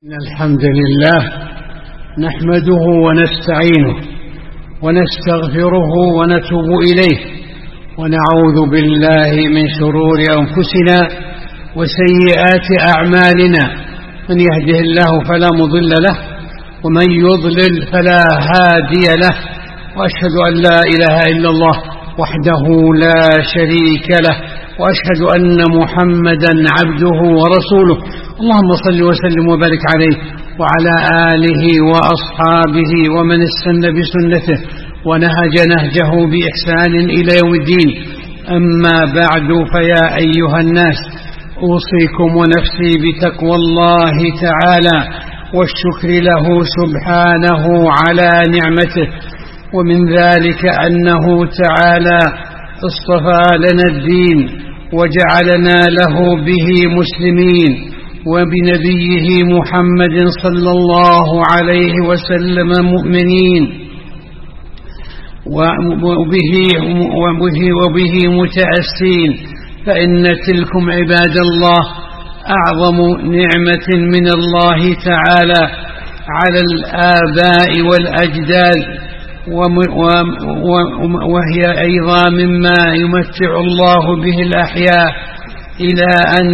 الحمد لله نحمده ونستعينه ونستغفره ونتوب إليه ونعوذ بالله من شرور أنفسنا وسيئات أعمالنا، من يهده الله فلا مضل له ومن يضلل فلا هادي له، وأشهد أن لا إله إلا الله وحده لا شريك له، وأشهد أن محمدا عبده ورسوله. اللهم صل وسلم وبارك عليه وعلى آله وأصحابه ومن استنى بسنته ونهج نهجه بإحسان إلى يوم الدين. أما بعد، فيا أيها الناس، أوصيكم ونفسي بتقوى الله تعالى والشكر له سبحانه على نعمته، ومن ذلك أنه تعالى اصطفى لنا الدين وجعلنا له به مسلمين، وبنبيه محمد صلى الله عليه وسلم مؤمنين، وبه متأسين، فإن تلكم عباد الله أعظم نعمة من الله تعالى على الآباء والأجداد، وهي أيضا مما يمتع الله به الأحياء إلى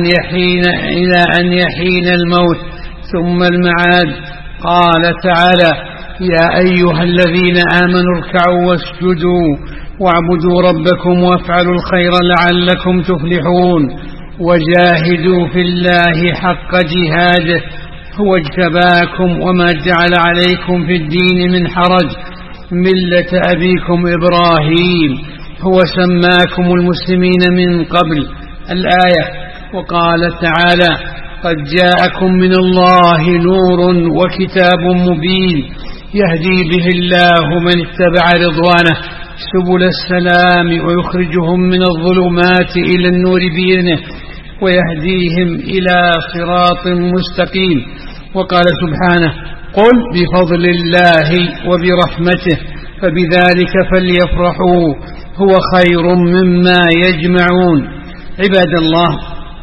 أن يحين الموت ثم المعاد. قال تعالى: يا أيها الذين آمنوا اركعوا واسجدوا واعبدوا ربكم وافعلوا الخير لعلكم تفلحون، وجاهدوا في الله حق جهاده هو اجتباكم وما جعل عليكم في الدين من حرج ملة أبيكم إبراهيم هو سماكم المسلمين من قبل. الآية. وقال تعالى: قد جاءكم من الله نور وكتاب مبين يهدي به الله من اتبع رضوانه سبل السلام ويخرجهم من الظلمات إلى النور بإذنه ويهديهم إلى صراط مستقيم. وقال سبحانه: قل بفضل الله وبرحمته فبذلك فليفرحوا هو خير مما يجمعون. عباد الله،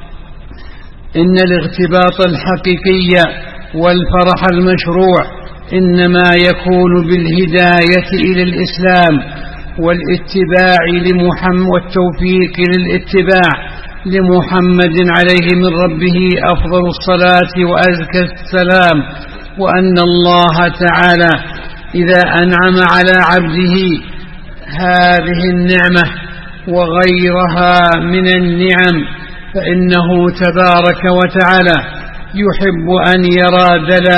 إن الاغتباط الحقيقي والفرح المشروع إنما يكون بالهداية إلى الإسلام والاتباع والتوفيق للاتباع لمحمد عليه من ربه أفضل الصلاة وأزكى السلام، وأن الله تعالى إذا أنعم على عبده هذه النعمة وغيرها من النعم فإنه تبارك وتعالى يحب أن يرى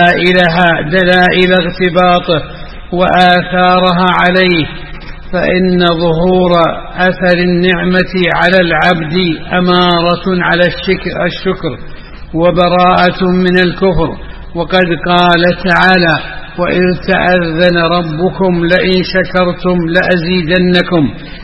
دلائل اغتباطه وآثارها عليه، فإن ظهور أثر النعمة على العبد أمارة على الشكر وبراءة من الكفر. وقد قال تعالى: وإذ تأذن ربكم لئن شكرتم لأزيدنكم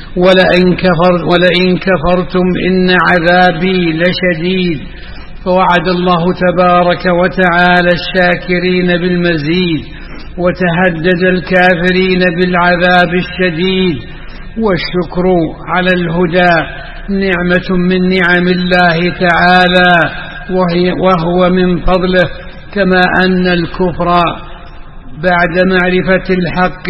ولئن كفرتم إن عذابي لشديد. فوعد الله تبارك وتعالى الشاكرين بالمزيد وتهدد الكافرين بالعذاب الشديد. والشكر على الهدى نعمة من نعم الله تعالى وهو من فضله، كما أن الكفر بعد معرفة الحق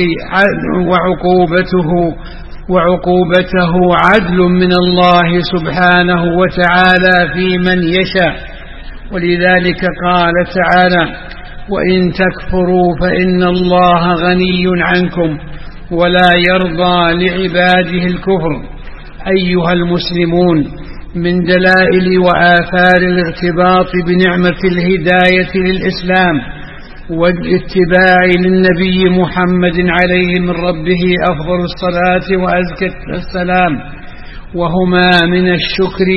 وعقوبته عدل من الله سبحانه وتعالى في من يشاء. ولذلك قال تعالى: وإن تكفروا فإن الله غني عنكم ولا يرضى لعباده الكفر. أيها المسلمون، من دلائل وآثار الارتباط بنعمة الهداية للإسلام والاتباع للنبي محمد عليه من ربه أفضل الصلاة وأزكى السلام، وهما من الشكر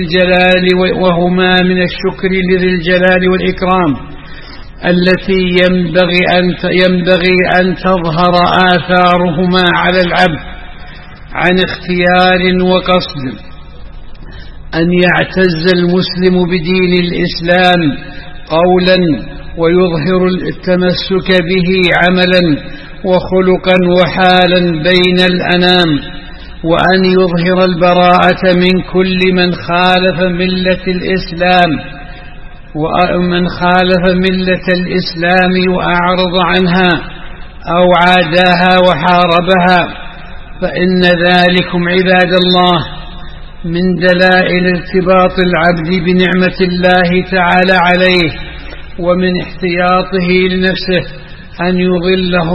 لذي الجلال والإكرام التي ينبغي أن تظهر آثارهما على العبد عن اختيار وقصد، أن يعتز المسلم بدين الإسلام قولا ويظهر التمسك به عملا وخلقا وحالا بين الأنام، وأن يظهر البراءة من كل من خالف ملة الإسلام ومن خالف ملة الإسلام وأعرض عنها أو عاداها وحاربها، فإن ذلكم عباد الله من دلائل ارتباط العبد بنعمة الله تعالى عليه، ومن احتياطه لنفسه أن يضله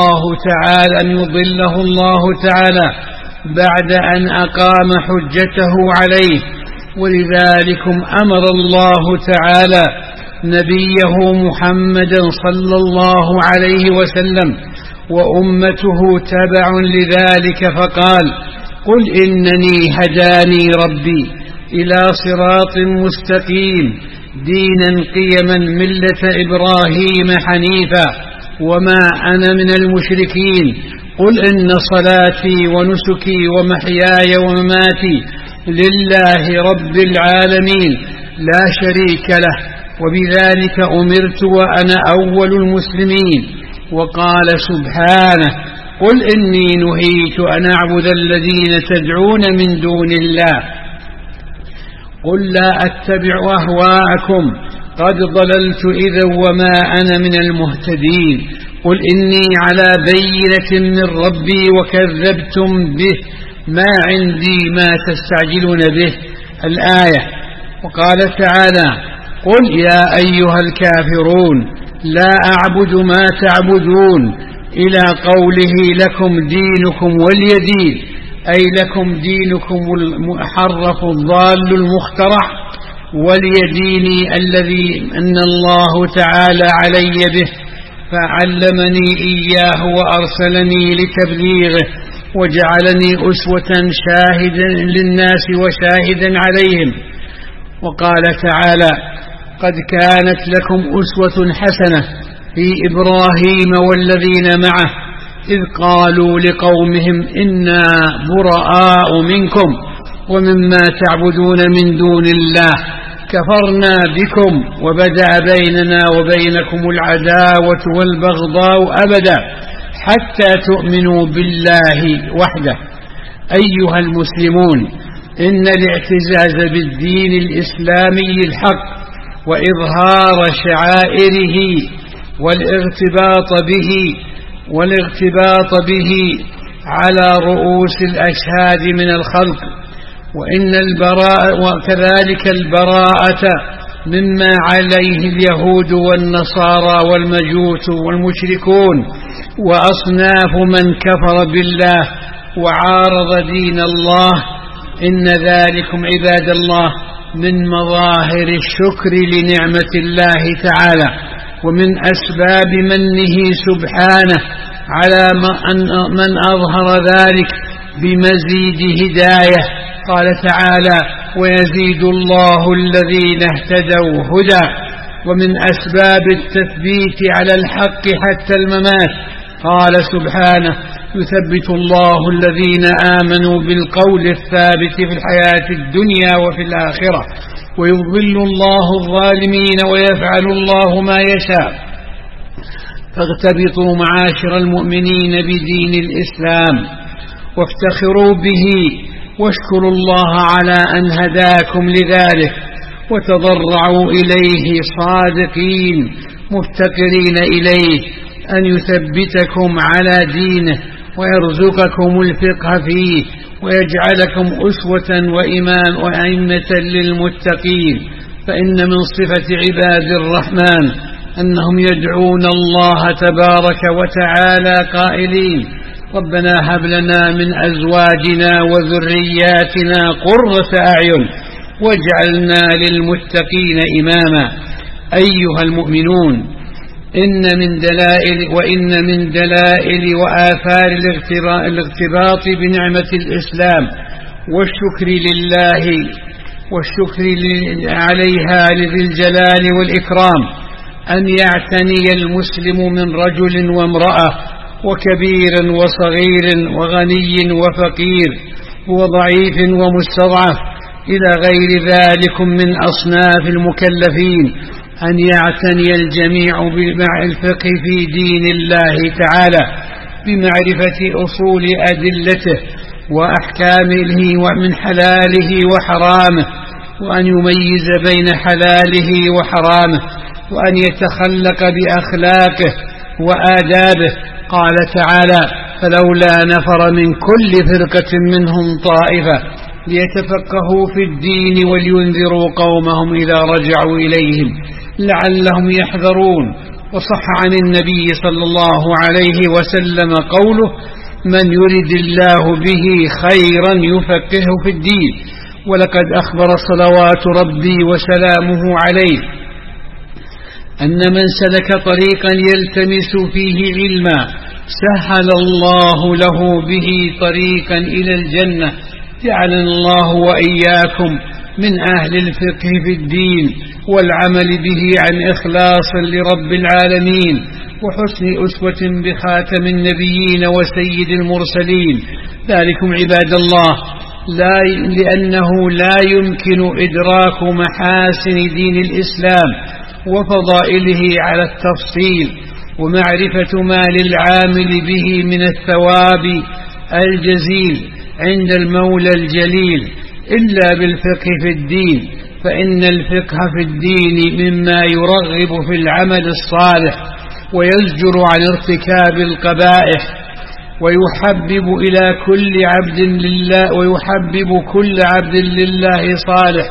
الله تعالى بعد أن أقام حجته عليه. ولذلكم أمر الله تعالى نبيه محمدا صلى الله عليه وسلم وأمته تبع لذلك فقال: قل إنني هداني ربي إلى صراط مستقيم دينا قيما ملة إبراهيم حنيفا وما أنا من المشركين. قل إن صلاتي ونسكي ومحياي ومماتي لله رب العالمين لا شريك له وبذلك أمرت وأنا أول المسلمين. وقال سبحانه: قل إني نهيت أن أعبد الذين تدعون من دون الله قل لا أتبع أهواءكم قد ضللت إذا وما أنا من المهتدين. قل إني على بينة من ربي وكذبتم به ما عندي ما تستعجلون به. الآية. وقال تعالى: قل يا أيها الكافرون لا أعبد ما تعبدون، إلى قوله لكم دينكم ولي دين، أي لكم دينكم المحرف الضال المخترع ولي ديني الذي أن الله تعالى علي به فعلمني إياه وأرسلني لتبليغه وجعلني أسوة شاهدا للناس وشاهدا عليهم. وقال تعالى: قد كانت لكم أسوة حسنة في إبراهيم والذين معه إذ قالوا لقومهم إنا براء منكم ومما تعبدون من دون الله كفرنا بكم وبدأ بيننا وبينكم العداوة والبغضاء أبدا حتى تؤمنوا بالله وحده. أيها المسلمون، إن الاعتزاز بالدين الإسلامي الحق وإظهار شعائره والاغتباط به على رؤوس الأشهاد من الخلق، وكذلك البراءة مما عليه اليهود والنصارى والمجوس والمشركون وأصناف من كفر بالله وعارض دين الله. إن ذلكم عباد الله من مظاهر الشكر لنعمة الله تعالى ومن أسباب منه سبحانه على من أظهر ذلك بمزيد هداية. قال تعالى: ويزيد الله الذين اهتدوا هدى. ومن أسباب التثبيت على الحق حتى الممات قال سبحانه: يثبت الله الذين آمنوا بالقول الثابت في الحياة الدنيا وفي الآخرة ويضل الله الظالمين ويفعل الله ما يشاء. فاغتبطوا معاشر المؤمنين بدين الإسلام وافتخروا به واشكروا الله على أن هداكم لذلك وتضرعوا إليه صادقين مفتقرين إليه أن يثبتكم على دينه ويرزقكم الفقه فيه ويجعلكم أسوة وأئمة للمتقين. فإن من صفة عباد الرحمن أنهم يدعون الله تبارك وتعالى قائلين: ربنا هب لنا من أزواجنا وذرياتنا قرة أعين واجعلنا للمتقين إماما. أيها المؤمنون، إن من دلائل وآثار الاغتباط بنعمة الإسلام والشكر عليها لذي الجلال والإكرام أن يعتني المسلم من رجل وامرأة وكبير وصغير وغني وفقير وضعيف ومستضعف إلى غير ذلك من أصناف المكلفين، أن يعتني الجميع بالفقه في دين الله تعالى بمعرفة أصول أدلته وأحكامه ومن حلاله وحرامه وأن يميز بين حلاله وحرامه، وأن يتخلق بأخلاقه وآدابه. قال تعالى: فلولا نفر من كل فرقة منهم طائفة ليتفقهوا في الدين ولينذروا قومهم إذا رجعوا إليهم لعلهم يحذرون. وصح عن النبي صلى الله عليه وسلم قوله: من يرد الله به خيرا يفقهه في الدين. ولقد أخبر صلوات ربي وسلامه عليه أن من سلك طريقا يلتمس فيه علما سهل الله له به طريقا إلى الجنة. جعلنا الله وإياكم من أهل الفقه في الدين والعمل به عن إخلاص لرب العالمين وحسن أسوة بخاتم النبيين وسيد المرسلين. ذلكم عباد الله لأنه لا يمكن إدراك محاسن دين الإسلام وفضائله على التفصيل ومعرفة ما للعامل به من الثواب الجزيل عند المولى الجليل إلا بالفقه في الدين، فإن الفقه في الدين مما يرغب في العمل الصالح ويزجر عن ارتكاب القبائح ويحبب كل عبد لله صالح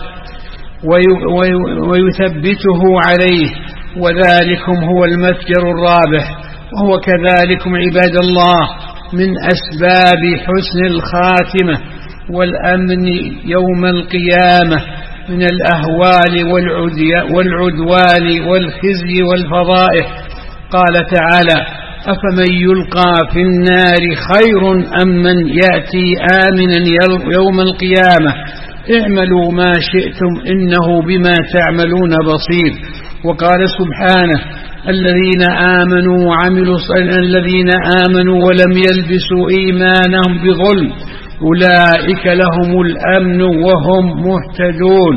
ويثبته عليه، وذلكم هو المتجر الرابح. وهو كذلكم عباد الله من أسباب حسن الخاتمة والأمن يوم القيامة من الأهوال والعدوان والخزي والفضائح. قال تعالى: أفمن يلقى في النار خير أم من يأتي آمنا يوم القيامة اعملوا ما شئتم إنه بما تعملون بصير. وقال سبحانه: الذين آمنوا ولم يلبسوا إيمانهم بظلم أولئك لهم الأمن وهم مهتدون.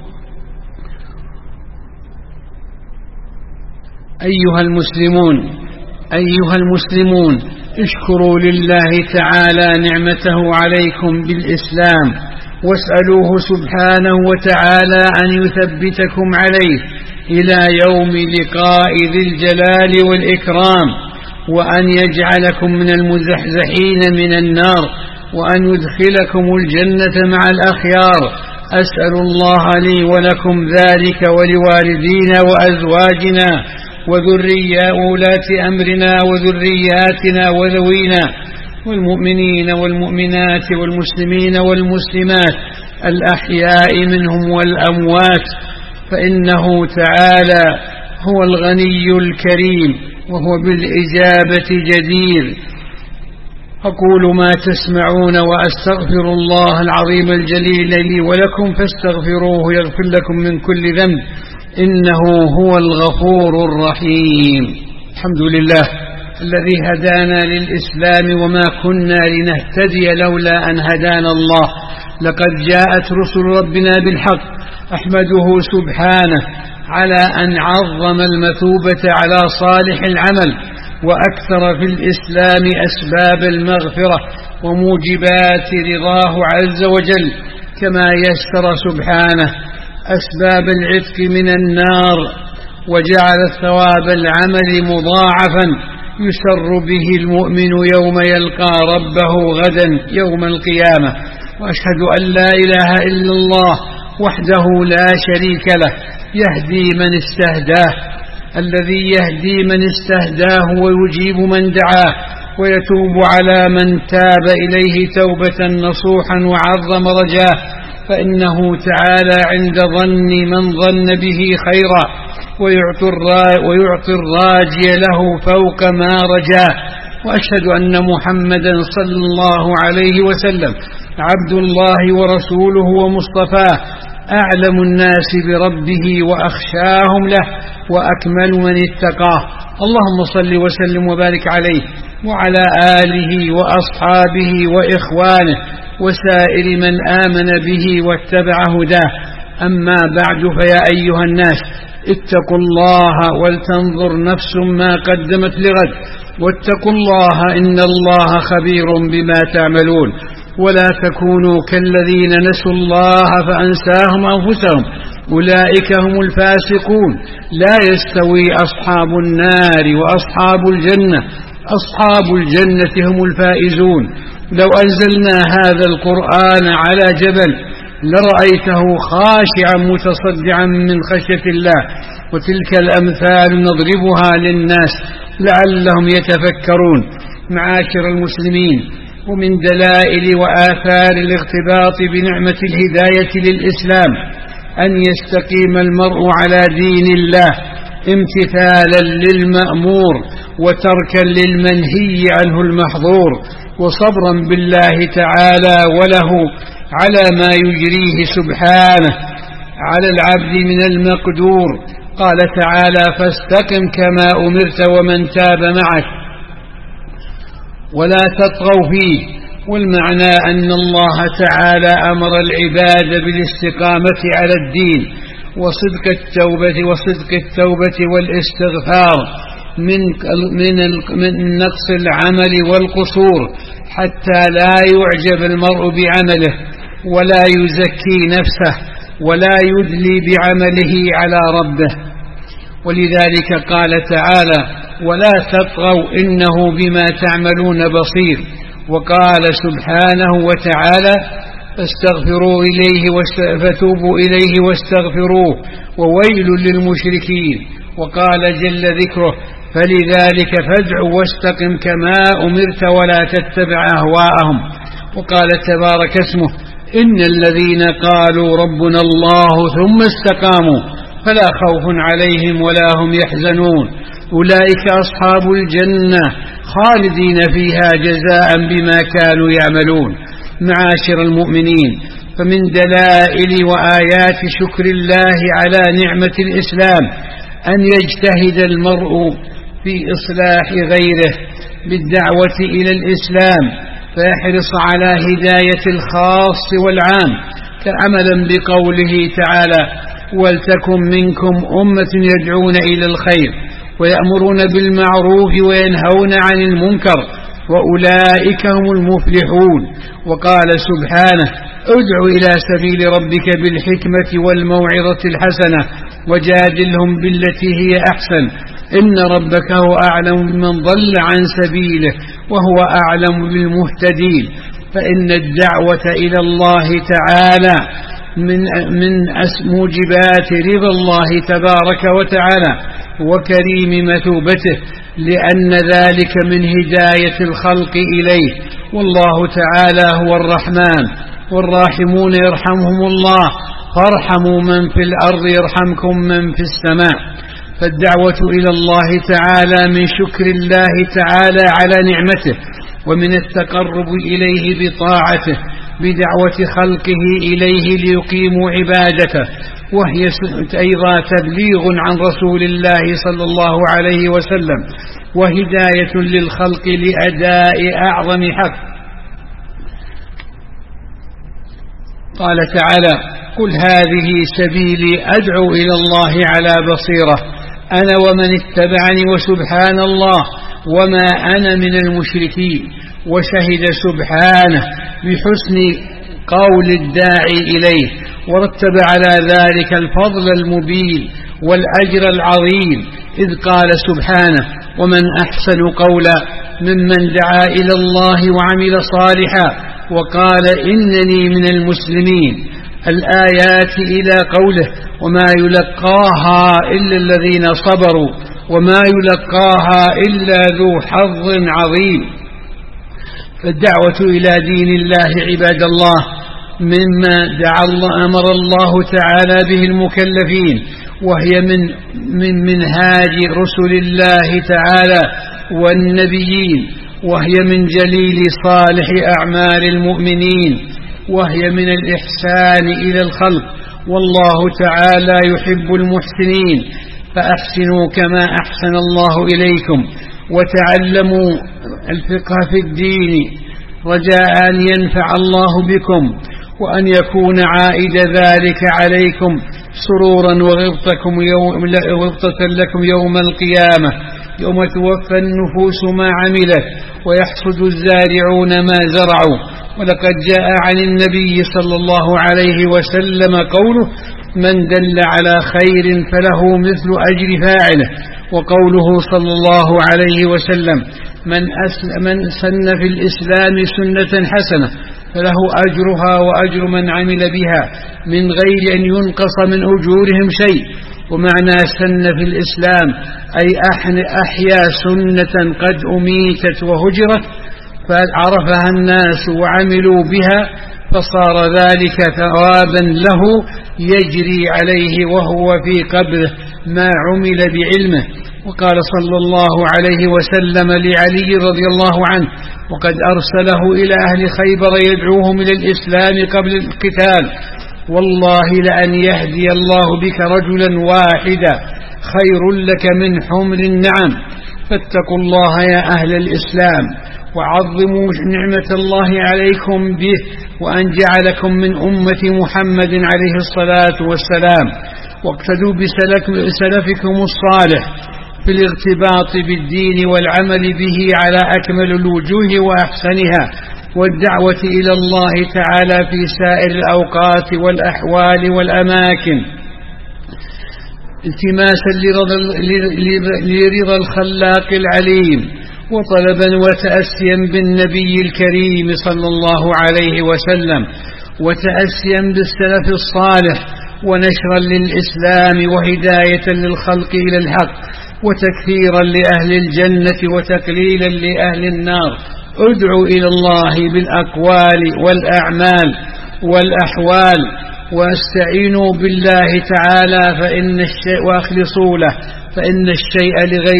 أيها المسلمون اشكروا لله تعالى نعمته عليكم بالإسلام واسألوه سبحانه وتعالى أن يثبتكم عليه إلى يوم لقاء ذي الجلال والإكرام، وأن يجعلكم من المزحزحين من النار، وأن يدخلكم الجنة مع الأخيار. أسأل الله لي ولكم ذلك ولوالدينا وأزواجنا وولاة أمرنا وذرياتنا وذوينا والمؤمنين والمؤمنات والمسلمين والمسلمات الأحياء منهم والأموات، فإنه تعالى هو الغني الكريم وهو بالإجابة جدير. أقول ما تسمعون وأستغفر الله العظيم الجليل لي ولكم فاستغفروه يغفر لكم من كل ذنب إنه هو الغفور الرحيم. الحمد لله الذي هدانا للإسلام وما كنا لنهتدي لولا أن هدانا الله. لقد جاءت رسل ربنا بالحق. أحمده سبحانه على أن عظم المثوبة على صالح العمل وأكثر في الإسلام أسباب المغفرة وموجبات رضاه عز وجل، كما يسر سبحانه أسباب العتق من النار وجعل ثواب العمل مضاعفا يسر به المؤمن يوم يلقى ربه غدا يوم القيامة. وأشهد أن لا إله إلا الله وحده لا شريك له يهدي من استهداه، الذي يهدي من استهداه ويجيب من دعاه ويتوب على من تاب إليه توبة نصوحا وعظم رجاه، فإنه تعالى عند ظن من ظن به خيرا ويعطي الراجي له فوق ما رجاه. وأشهد أن محمدا صلى الله عليه وسلم عبد الله ورسوله ومصطفاه، أعلم الناس بربه وأخشاهم له وأكمل من اتقاه. اللهم صل وسلم وبارك عليه وعلى آله وأصحابه وإخوانه وسائر من آمن به واتبع هداه. أما بعد، فيا أيها الناس اتقوا الله ولتنظر نفس ما قدمت لغد، واتقوا الله إن الله خبير بما تعملون. ولا تكونوا كالذين نسوا الله فأنساهم أنفسهم أولئك هم الفاسقون. لا يستوي أصحاب النار وأصحاب الجنة، أصحاب الجنة هم الفائزون. لو أنزلنا هذا القرآن على جبل لرأيته خاشعا متصدعا من خشية الله. وتلك الأمثال نضربها للناس لعلهم يتفكرون. معاشر المسلمين، ومن دلائل وآثار الاغتباط بنعمة الهداية للإسلام أن يستقيم المرء على دين الله امتثالا للمأمور وتركا للمنهي عنه المحظور، وصبرا بالله تعالى وله على ما يجريه سبحانه على العبد من المقدور. قال تعالى: فاستقم كما أمرت ومن تاب معك ولا تطغوا فيه. والمعنى أن الله تعالى أمر العباد بالاستقامة على الدين وصدق التوبة والاستغفار من نقص العمل والقصور، حتى لا يعجب المرء بعمله ولا يزكي نفسه ولا يدلي بعمله على ربه. ولذلك قال تعالى: ولا تطغوا إنه بما تعملون بصير. وقال سبحانه وتعالى: فاستغفروا إليه فتوبوا إليه واستغفروه وويل للمشركين. وقال جل ذكره: فلذلك فادع واستقم كما أمرت ولا تتبع أهواءهم. وقال تبارك اسمه: إن الذين قالوا ربنا الله ثم استقاموا فلا خوف عليهم ولا هم يحزنون أولئك أصحاب الجنة خالدين فيها جزاء بما كانوا يعملون. معاشر المؤمنين، فمن دلائل وآيات شكر الله على نعمة الإسلام أن يجتهد المرء في إصلاح غيره بالدعوة إلى الإسلام، فيحرص على هداية الخاص والعام، كعملا بقوله تعالى: ولتكن منكم أمة يدعون إلى الخير ويأمرون بالمعروف وينهون عن المنكر وأولئك هم المفلحون. وقال سبحانه: ادع إلى سبيل ربك بالحكمة والموعظة الحسنة وجادلهم بالتي هي أحسن إن ربك هو أعلم بمن ضل عن سبيله وهو أعلم بالمهتدين. فإن الدعوة إلى الله تعالى من موجبات رضا الله تبارك وتعالى وكريم مثوبته، لأن ذلك من هداية الخلق إليه. والله تعالى هو الرحمن والراحمون يرحمهم الله، فارحموا من في الأرض يرحمكم من في السماء. فالدعوة إلى الله تعالى من شكر الله تعالى على نعمته، ومن التقرب إليه بطاعته بدعوة خلقه إليه ليقيموا عبادته، وهي أيضا تبليغ عن رسول الله صلى الله عليه وسلم وهداية للخلق لأداء أعظم حق. قال تعالى: قل هذه سبيلي أدعو إلى الله على بصيرة أنا ومن اتبعني وسبحان الله وما أنا من المشركين. وشهد سبحانه بحسن قول الداعي إليه، ورتب على ذلك الفضل المبين والأجر العظيم، إذ قال سبحانه: ومن أحسن قولا ممن دعا إلى الله وعمل صالحا وقال إنني من المسلمين. الآيات إلى قوله: وما يلقاها إلا الذين صبروا وما يلقاها إلا ذو حظ عظيم. فالدعوة إلى دين الله عباد الله مما أمر الله تعالى به المكلفين، وهي من منهاج رسل الله تعالى والنبيين، وهي من جليل صالح أعمال المؤمنين، وهي من الإحسان إلى الخلق، والله تعالى يحب المحسنين. فأحسنوا كما أحسن الله إليكم وتعلموا الفقه في الدين رجاء أن ينفع الله بكم وأن يكون عائد ذلك عليكم سرورا وغبطة لكم يوم القيامة، يوم توفى النفوس ما عملت ويحصد الزارعون ما زرعوا ولقد جاء عن النبي صلى الله عليه وسلم قوله: من دل على خير فله مثل أجر فاعله. وقوله صلى الله عليه وسلم: من سن في الإسلام سنة حسنة فله أجرها وأجر من عمل بها من غير أن ينقص من أجورهم شيء. ومعنى سن في الإسلام أي أحيا سنة قد أميتت وهجرت فعرفها الناس وعملوا بها، فصار ذلك ثوابا له يجري عليه وهو في قبره ما عمل بعلمه. وقال صلى الله عليه وسلم لعلي رضي الله عنه وقد أرسله إلى أهل خيبر يدعوهم إلى الإسلام قبل القتال: والله لأن يهدي الله بك رجلا واحدا خير لك من حمر النعم. فاتقوا الله يا أهل الإسلام وعظموا نعمة الله عليكم به، وأن جعلكم من أمة محمد عليه الصلاة والسلام، واقتدوا بسلفكم الصالح في الارتباط بالدين والعمل به على أكمل الوجوه وأحسنها، والدعوة إلى الله تعالى في سائر الأوقات والأحوال والأماكن، التماسا لرضا الخلاق العليم، وطلبا وتأسيا بالنبي الكريم صلى الله عليه وسلم، وتأسيا بالسلف الصالح، ونشرا للإسلام وهداية للخلق إلى الحق، وتكثيرا لأهل الجنة وتقليلا لأهل النار. ادعوا إلى الله بالأقوال والأعمال والأحوال، واستعينوا بالله تعالى وأخلصوا له، فإن الشيء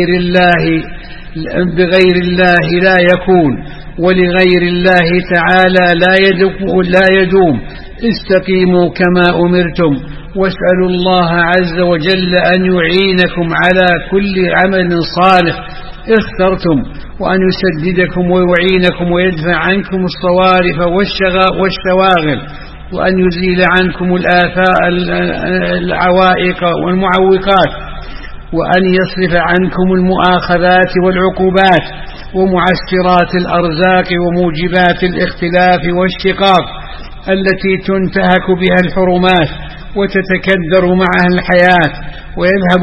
بغير الله لا يكون، ولغير الله تعالى لا يدوم. استقيموا كما أمرتم، واسألوا الله عز وجل أن يعينكم على كل عمل صالح اخترتم، وأن يسددكم ويعينكم ويدفع عنكم الصوارف والشواغل، وأن يزيل عنكم العوائق والمعوقات، وأن يصرف عنكم المؤاخذات والعقوبات ومعسرات الأرزاق وموجبات الاختلاف والشقاق التي تنتهك بها الحرمات وتتكدر معها الحياة، ويذهب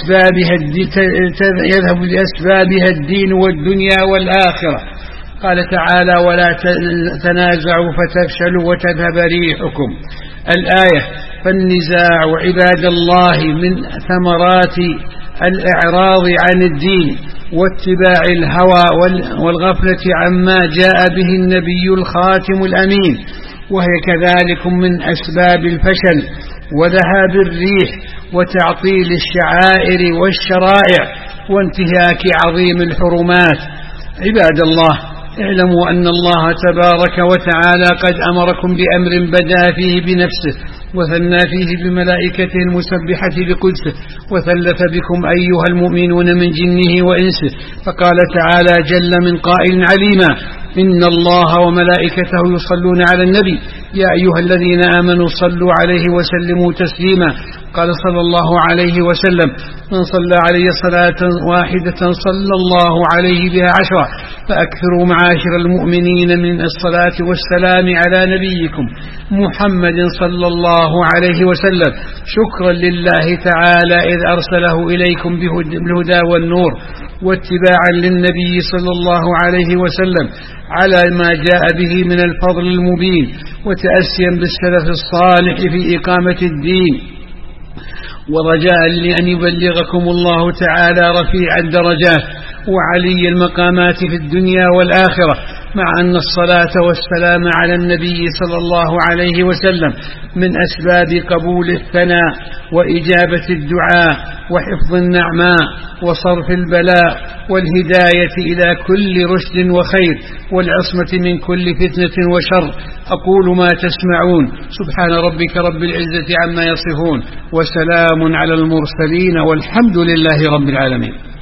بأسبابها الدين والدنيا والآخرة. قال تعالى: ولا تنازعوا فتفشلوا وتذهب ريحكم. الآية. فالنزاع عباد الله من ثمرات الإعراض عن الدين واتباع الهوى والغفلة عما جاء به النبي الخاتم الأمين، وهي كذلك من أسباب الفشل وذهاب الريح وتعطيل الشعائر والشرائع وانتهاك عظيم الحرمات. عباد الله، اعلموا أن الله تبارك وتعالى قد أمركم بأمر بدأ فيه بنفسه، وثنى فيه بملائكته المسبحة بقدسه، وثلث بكم أيها المؤمنون من جنه وإنسه، فقال تعالى جل من قائل عليما: إن الله وملائكته يصلون على النبي يا أيها الذين آمنوا صلوا عليه وسلموا تسليما. قال صلى الله عليه وسلم: من صلى عليه صلاة واحدة صلى الله عليه بها 10. فأكثروا معاشر المؤمنين من الصلاة والسلام على نبيكم محمد صلى الله عليه وسلم، شكرا لله تعالى إذ أرسله إليكم بالهدى والنور، واتباعا للنبي صلى الله عليه وسلم على ما جاء به من الفضل المبين، وتأسيا بالسلف الصالح في إقامة الدين، ورجاء لأن يبلغكم الله تعالى رفيع الدرجات وعلي المقامات في الدنيا والآخرة، مع أن الصلاة والسلام على النبي صلى الله عليه وسلم من أسباب قبول الثناء وإجابة الدعاء وحفظ النعماء وصرف البلاء والهداية إلى كل رشد وخير والعصمة من كل فتنة وشر. أقول ما تسمعون. سبحان ربك رب العزة عما يصفون، وسلام على المرسلين، والحمد لله رب العالمين.